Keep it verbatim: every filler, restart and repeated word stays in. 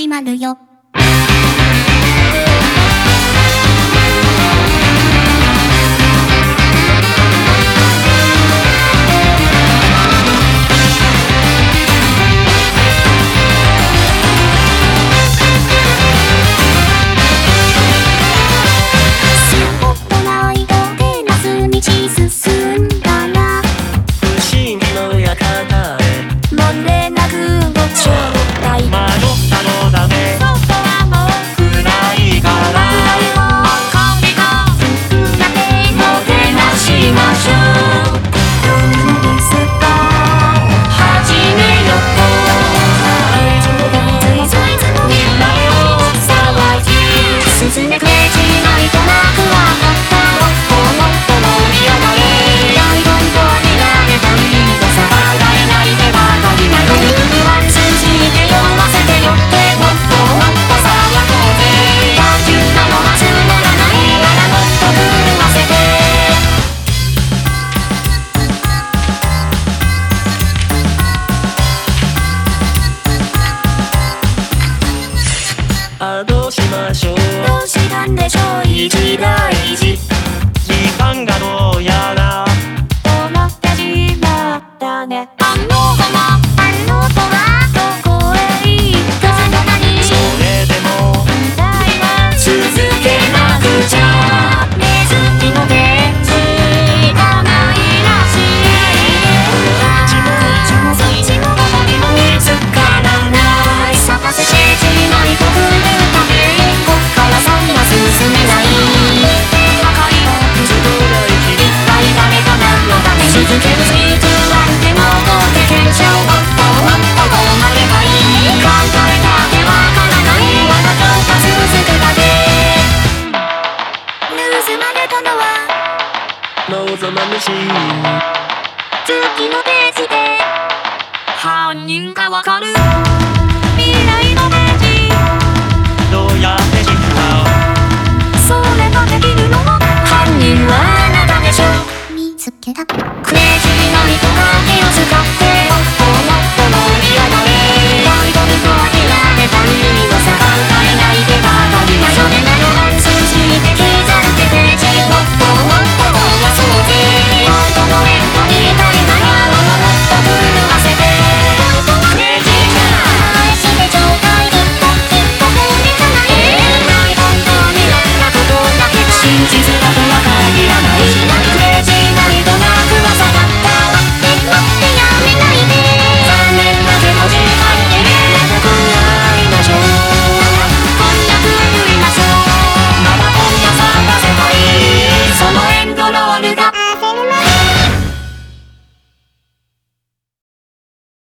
始まるよ。 あ、どうしましょう。 どうしたんでしょう。 一大事、時間がどうやら止まってしまったね。あの子もあの子はどこへ行ったのかに。 それでも問題は続けなくちゃ。ネズミのケツがないらしい。こっちもこっちもそっちもどこにも見つからない。探せしていないと来るため、こっから先は進めない。破壊をずっと一体誰が何のため続けるスピードはでも経験者をもっともっとこうなればいい。考えたってわからないあなたが続くだけ。盗まれたのは望まぬし次のページで犯人がわかる。